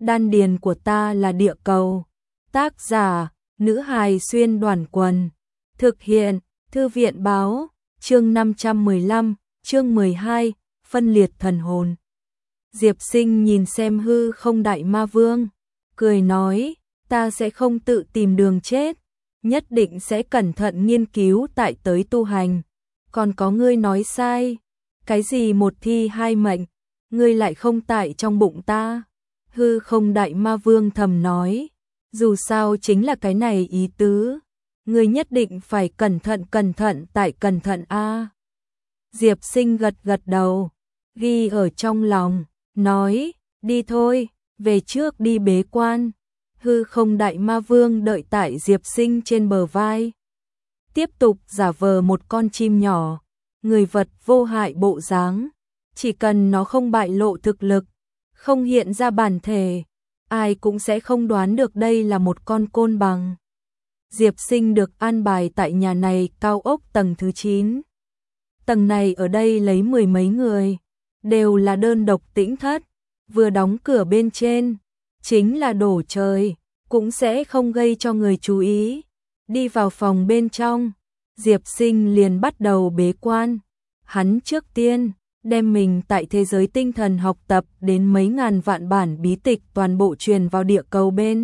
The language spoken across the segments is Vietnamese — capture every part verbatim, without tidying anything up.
Đan điền của ta là địa cầu. Tác giả, nữ hài xuyên đoàn quần. Thực hiện, thư viện báo, chương năm trăm mười lăm, chương mười hai, phân liệt thần hồn. Diệp Sinh nhìn xem hư không đại ma vương, cười nói, ta sẽ không tự tìm đường chết, nhất định sẽ cẩn thận nghiên cứu tại tới tu hành. Còn có ngươi nói sai, cái gì một thi hai mệnh, ngươi lại không tại trong bụng ta. Hư không đại ma vương thầm nói, dù sao chính là cái này ý tứ, ngươi nhất định phải cẩn thận cẩn thận tại cẩn thận a. Diệp Sinh gật gật đầu, ghi ở trong lòng, nói, đi thôi, về trước đi bế quan. Hư không đại ma vương đợi tại Diệp Sinh trên bờ vai, tiếp tục giả vờ một con chim nhỏ, người vật vô hại bộ dáng, chỉ cần nó không bại lộ thực lực, không hiện ra bản thể, ai cũng sẽ không đoán được đây là một con côn bằng. Diệp Sinh được an bài tại nhà này cao ốc tầng thứ chín. Tầng này ở đây lấy mười mấy người, đều là đơn độc tĩnh thất, vừa đóng cửa bên trên, chính là đổ trời, cũng sẽ không gây cho người chú ý. Đi vào phòng bên trong, Diệp Sinh liền bắt đầu bế quan. Hắn trước tiên đem mình tại thế giới tinh thần học tập đến mấy ngàn vạn bản bí tịch toàn bộ truyền vào địa cầu bên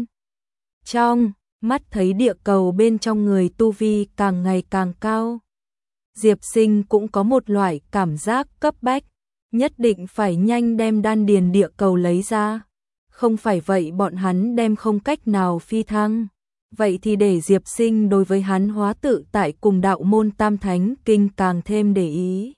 trong, mắt thấy địa cầu bên trong người tu vi càng ngày càng cao. Diệp Sinh cũng có một loại cảm giác cấp bách, nhất định phải nhanh đem đan điền địa cầu lấy ra, không phải vậy bọn hắn đem không cách nào phi thăng. Vậy thì để Diệp Sinh đối với hắn hóa tự tại cùng đạo môn Tam Thánh Kinh càng thêm để ý.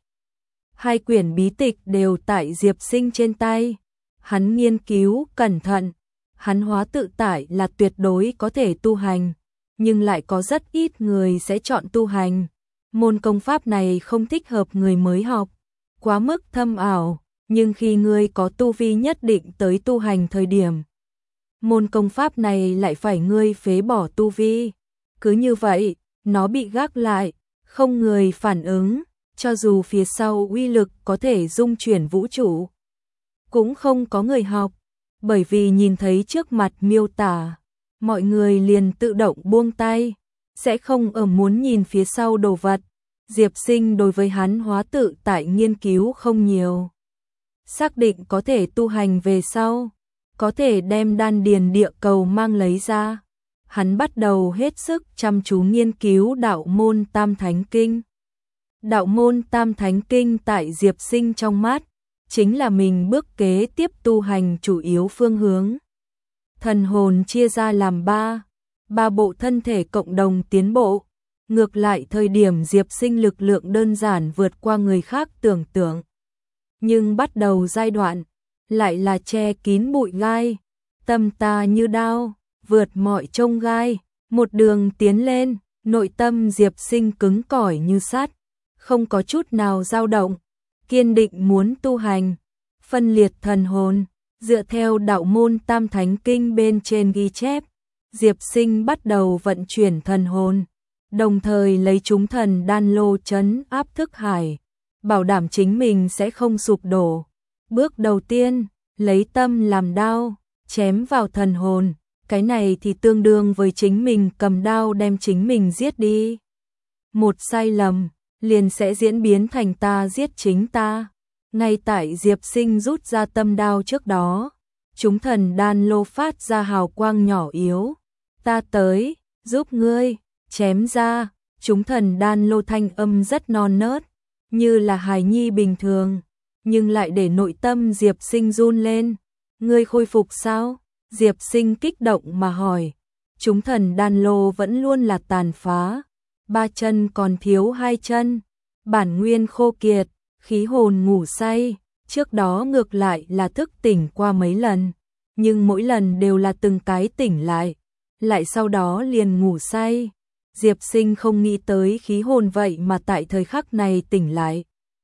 Hai quyển bí tịch đều tại Diệp Sinh trên tay, hắn nghiên cứu cẩn thận. Hắn hóa tự tại là tuyệt đối có thể tu hành, nhưng lại có rất ít người sẽ chọn tu hành. Môn công pháp này không thích hợp người mới học, quá mức thâm ảo, nhưng khi ngươi có tu vi nhất định tới tu hành thời điểm, môn công pháp này lại phải ngươi phế bỏ tu vi. Cứ như vậy, nó bị gác lại, không người phản ứng, cho dù phía sau uy lực có thể dung chuyển vũ trụ, cũng không có người học, bởi vì nhìn thấy trước mặt miêu tả, mọi người liền tự động buông tay, sẽ không ở muốn nhìn phía sau đồ vật. Diệp Sinh đối với hắn hóa tự tại nghiên cứu không nhiều, xác định có thể tu hành về sau, có thể đem đan điền địa cầu mang lấy ra. Hắn bắt đầu hết sức chăm chú nghiên cứu đạo môn Tam Thánh Kinh. Đạo môn Tam Thánh Kinh tại Diệp Sinh trong mắt, chính là mình bước kế tiếp tu hành chủ yếu phương hướng. Thần hồn chia ra làm ba, ba bộ thân thể cộng đồng tiến bộ. Ngược lại thời điểm Diệp Sinh lực lượng đơn giản vượt qua người khác tưởng tượng. Nhưng bắt đầu giai đoạn, lại là che kín bụi gai, tâm ta như đao, vượt mọi chông gai, một đường tiến lên, nội tâm Diệp Sinh cứng cỏi như sắt, không có chút nào dao động, kiên định muốn tu hành. Phân liệt thần hồn, dựa theo đạo môn Tam Thánh Kinh bên trên ghi chép, Diệp Sinh bắt đầu vận chuyển thần hồn, đồng thời lấy chúng thần đan lô trấn áp thức hải, bảo đảm chính mình sẽ không sụp đổ. Bước đầu tiên, lấy tâm làm đao, chém vào thần hồn, cái này thì tương đương với chính mình cầm đao đem chính mình giết đi. Một sai lầm, liền sẽ diễn biến thành ta giết chính ta. Ngay tại Diệp Sinh rút ra tâm đao trước đó, chúng thần đan lô phát ra hào quang nhỏ yếu. Ta tới, giúp ngươi, chém ra. Chúng thần đan lô thanh âm rất non nớt, như là hài nhi bình thường, nhưng lại để nội tâm Diệp Sinh run lên. Ngươi khôi phục sao? Diệp Sinh kích động mà hỏi. Chúng thần đan lô vẫn luôn là tàn phá, ba chân còn thiếu hai chân, bản nguyên khô kiệt, khí hồn ngủ say, trước đó ngược lại là thức tỉnh qua mấy lần, nhưng mỗi lần đều là từng cái tỉnh lại, lại sau đó liền ngủ say. Diệp Sinh không nghĩ tới khí hồn vậy mà tại thời khắc này tỉnh lại.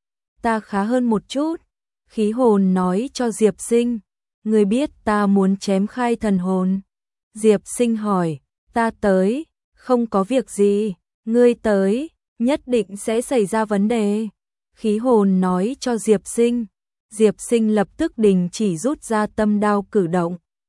Ta khá hơn một chút, khí hồn nói cho Diệp Sinh. Ngươi biết ta muốn chém khai thần hồn. Diệp Sinh hỏi, ta tới, không có việc gì, ngươi tới, nhất định sẽ xảy ra vấn đề. Khí hồn nói cho Diệp Sinh. Diệp Sinh lập tức đình chỉ rút ra tâm đao cử động.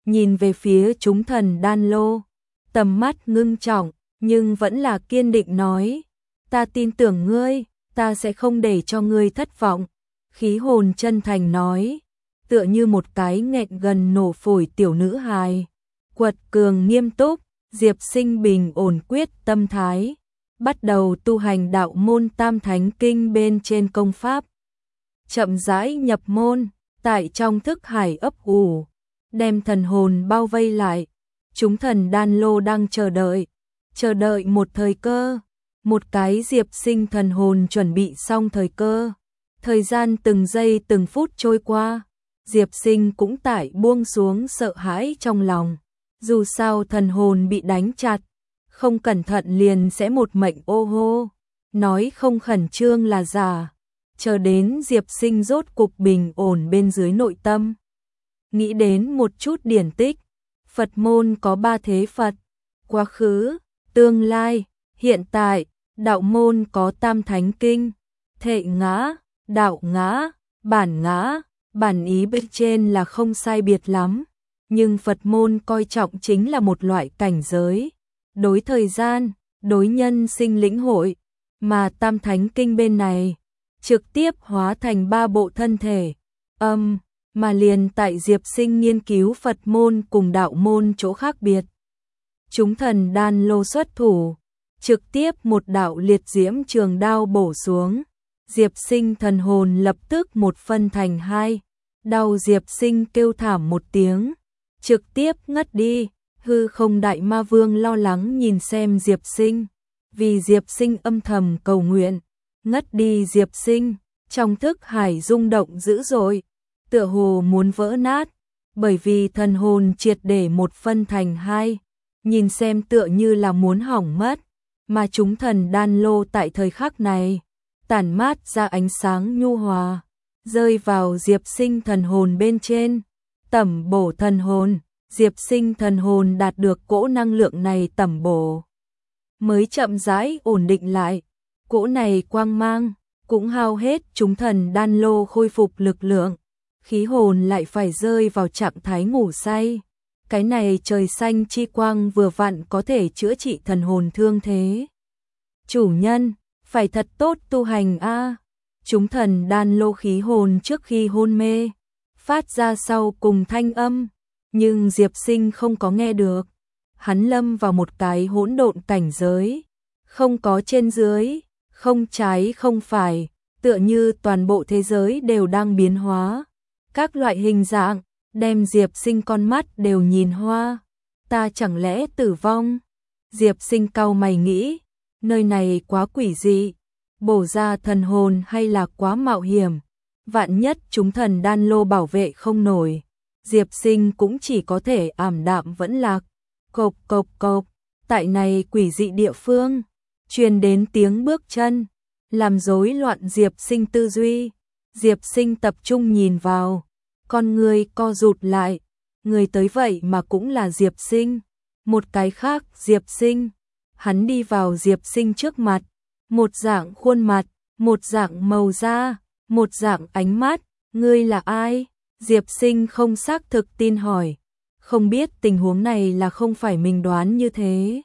nhìn về phía chúng thần đan lô, tầm mắt ngưng trọng, nhưng vẫn là kiên định nói, ta tin tưởng ngươi, ta sẽ không để cho ngươi thất vọng. Khí hồn chân thành nói, tựa như một cái nghẹn gần nổ phổi tiểu nữ hài. Quật cường nghiêm túc, Diệp Sinh bình ổn quyết tâm thái, bắt đầu tu hành đạo môn Tam Thánh Kinh bên trên công pháp. Chậm rãi nhập môn, tại trong thức hải ấp ủ, đem thần hồn bao vây lại. Chúng thần đan lô đang chờ đợi, chờ đợi một thời cơ, một cái Diệp Sinh thần hồn chuẩn bị xong thời cơ. Thời gian từng giây từng phút trôi qua, Diệp Sinh cũng tại buông xuống sợ hãi trong lòng. Dù sao thần hồn bị đánh chặt, không cẩn thận liền sẽ một mệnh ô hô. Nói không khẩn trương là giả. Chờ đến Diệp Sinh rốt cục bình ổn bên dưới nội tâm. Nghĩ đến một chút điển tích. Phật môn có ba thế Phật. Quá khứ, tương lai, hiện tại. Đạo môn có Tam Thánh Kinh. Thệ ngã, đạo ngã, bản ngã. Bản ý bên trên là không sai biệt lắm. Nhưng Phật môn coi trọng chính là một loại cảnh giới. Đối thời gian, đối nhân sinh lĩnh hội. Mà Tam Thánh Kinh bên này trực tiếp hóa thành ba bộ thân thể. Âm, mà liền tại Diệp Sinh nghiên cứu Phật môn cùng đạo môn chỗ khác biệt. Chúng thần đan lô xuất thủ, trực tiếp một đạo liệt diễm trường đao bổ xuống. Diệp Sinh thần hồn lập tức một phân thành hai. Đau Diệp Sinh kêu thảm một tiếng, trực tiếp ngất đi. Hư không đại ma vương lo lắng nhìn xem Diệp Sinh, vì Diệp Sinh âm thầm cầu nguyện. Ngất đi Diệp Sinh, trong thức hải rung động dữ dội, tựa hồ muốn vỡ nát, bởi vì thần hồn triệt để một phân thành hai, nhìn xem tựa như là muốn hỏng mất. Mà chúng thần đan lô tại thời khắc này, tản mát ra ánh sáng nhu hòa, rơi vào Diệp Sinh thần hồn bên trên, tẩm bổ thần hồn. Diệp Sinh thần hồn đạt được cỗ năng lượng này tẩm bổ, mới chậm rãi ổn định lại. Cỗ này quang mang cũng hao hết, chúng thần đan lô khôi phục lực lượng, khí hồn lại phải rơi vào trạng thái ngủ say. Cái này trời xanh chi quang vừa vặn có thể chữa trị thần hồn thương thế. Chủ nhân, phải thật tốt tu hành a. À. Chúng thần đan lô khí hồn trước khi hôn mê, phát ra sau cùng thanh âm. Nhưng Diệp Sinh không có nghe được. Hắn lâm vào một cái hỗn độn cảnh giới, không có trên dưới, không trái không phải, tựa như toàn bộ thế giới đều đang biến hóa. Các loại hình dạng, đem Diệp Sinh con mắt đều nhìn hoa. Ta chẳng lẽ tử vong? Diệp Sinh cau mày nghĩ, nơi này quá quỷ dị, bổ ra thần hồn hay là quá mạo hiểm. Vạn nhất chúng thần đan lô bảo vệ không nổi, Diệp Sinh cũng chỉ có thể ảm đạm vẫn lạc. Cộp cộp cộp, tại này quỷ dị địa phương, truyền đến tiếng bước chân, làm rối loạn Diệp Sinh tư duy. Diệp Sinh tập trung nhìn vào, con người co rụt lại, người tới vậy mà cũng là Diệp Sinh. Một cái khác Diệp Sinh, hắn đi vào Diệp Sinh trước mặt, một dạng khuôn mặt, một dạng màu da, một dạng ánh mắt. Ngươi là ai? Diệp Sinh không xác thực tin hỏi, không biết tình huống này là không phải mình đoán như thế.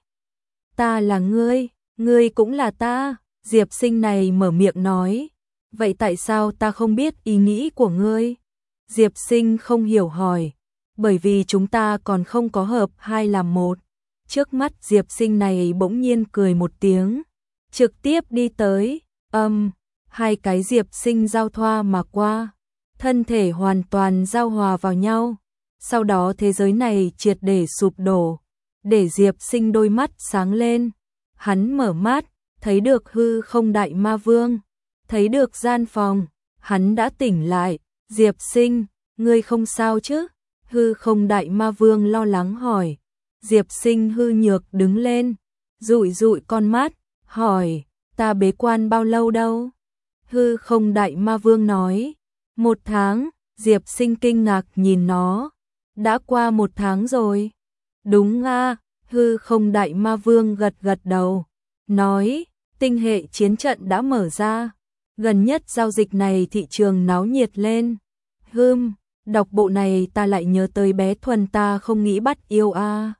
Ta là ngươi, ngươi cũng là ta. Diệp Sinh này mở miệng nói, vậy tại sao ta không biết ý nghĩ của ngươi? Diệp Sinh không hiểu hỏi, bởi vì chúng ta còn không có hợp hai làm một. Trước mắt Diệp Sinh này bỗng nhiên cười một tiếng, trực tiếp đi tới, âm, um, hai cái Diệp Sinh giao thoa mà qua. Thân thể hoàn toàn giao hòa vào nhau, sau đó thế giới này triệt để sụp đổ, để Diệp Sinh đôi mắt sáng lên. Hắn mở mắt, thấy được hư không đại ma vương, thấy được gian phòng, hắn đã tỉnh lại. Diệp Sinh, ngươi không sao chứ? Hư không đại ma vương lo lắng hỏi. Diệp Sinh hư nhược đứng lên, dụi dụi con mắt, hỏi, ta bế quan bao lâu đâu? Hư không đại ma vương nói, một tháng. Diệp Sinh kinh ngạc nhìn nó, đã qua một tháng rồi. Đúng a. Hư không đại ma vương gật gật đầu, nói, tinh hệ chiến trận đã mở ra, gần nhất giao dịch này thị trường náo nhiệt lên. Hừm, Đọc bộ này ta lại nhớ tới bé Thuần, ta không nghĩ bắt yêu a.